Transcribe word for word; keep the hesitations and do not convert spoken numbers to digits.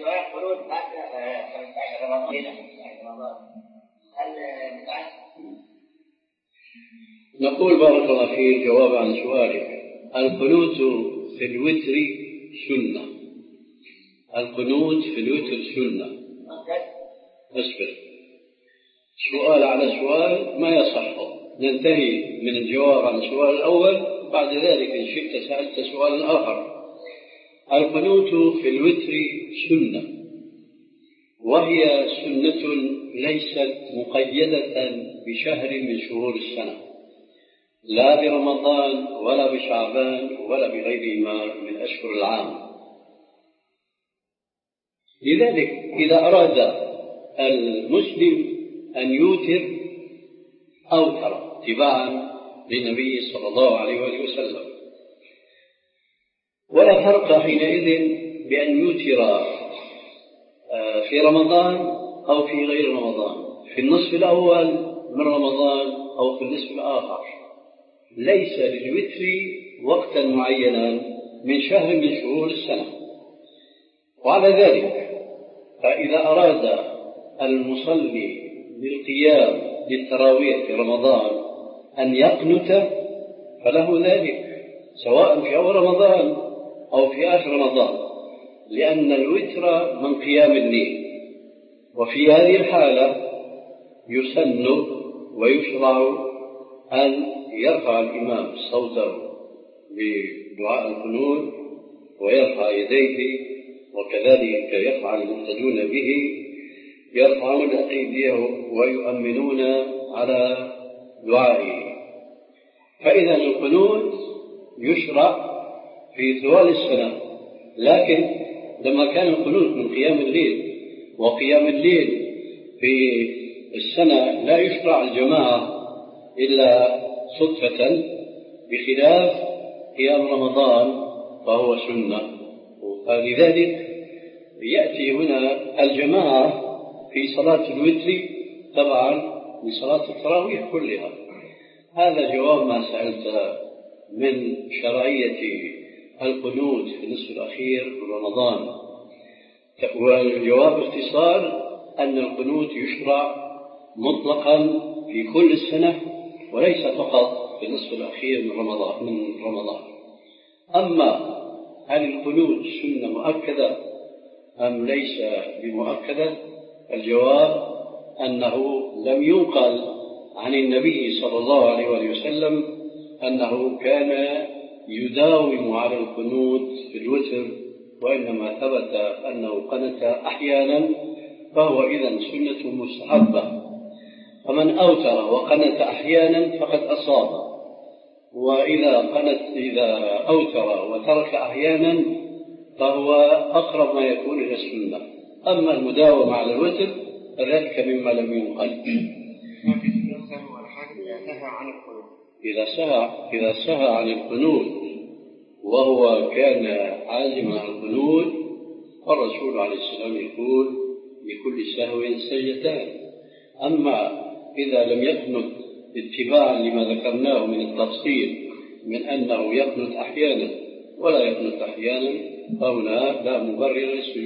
سؤال خروج بعد خمسة عشر رمضان هل بدعة؟ نقول بارك الله فيك جواب عن سؤالك. القنوت في الوتر سنة. القنوت في الوتر سنة. اصبر، سؤال على سؤال ما يصح. ننتهي من الجواب عن السؤال الأول، بعد ذلك إن شئت سألت سؤال آخر. القنوت في الوتر سنة، وهي سنة ليست مقيدة بشهر من شهور السنة، لا برمضان ولا بشعبان ولا بغيرهما من أشهر العام. لذلك إذا أراد المسلم أن يوتر أوتر اتباعا للنبي صلى الله عليه وسلم، ولا فرق حينئذ بأن يوتر في رمضان أو في غير رمضان، في النصف الأول من رمضان أو في النصف الآخر. ليس للوتر وقتا معينا من شهر من شهور السنة. وعلى ذلك فإذا أراد المصلي للقيام للتراويح في رمضان أن يقنت فله ذلك، سواء في أول رمضان أو في آخر رمضان، لأن الوتر من قيام الليل. وفي هذه الحالة يسن ويشرع أن يرفع الإمام صوته بدعاء القنوت ويرفع يديه، وكذلك يفعل المقتدون به، يرفعون أيديهم ويؤمنون على دعائه. فإذا القنوت يشرع في طوال السنة، لكن لما كان القنوت من قيام الليل، وقيام الليل في السنة لا يشرع الجماعة إلا صدفة، بخلاف قيام رمضان فهو سنة. فلذلك يأتي هنا الجماعة في صلاة الوتر طبعا لصلاة التراويح كلها. هذا جواب ما سألت من شرعية القنوت في النصف الأخير من رمضان. والجواب باختصار أن القنوت يشرع مطلقا في كل السنة، وليس فقط في النصف الأخير من رمضان من رمضان. أما هل القنوت سنة مؤكدة أم ليس بمؤكدة؟ الجواب أنه لم ينقل عن النبي صلى الله عليه وسلم أنه كان يداوم على القنوت في الوتر، وإنما ثبت أنه قنت أحيانا، فهو إذن سنة مستحبة. فمن أوتر وقنت أحيانا فقد أصاب، وإذا قنت إذا أوتر وترك أحيانا فهو أقرب ما يكون إلى السنة. أما المداومة على الوتر فذلك مما لم ينقل. إذا سهى إذا سهى عن القنوت وهو كان عازما على القنوت، فالرسول عليه السلام يقول لكل سهو سجدتان. أما إذا لم يقنت اتباعا لما ذكرناه من التفصيل من أنه يقنت أحيانا ولا يقنت أحيانا، فهنا لا مبرر للسجود.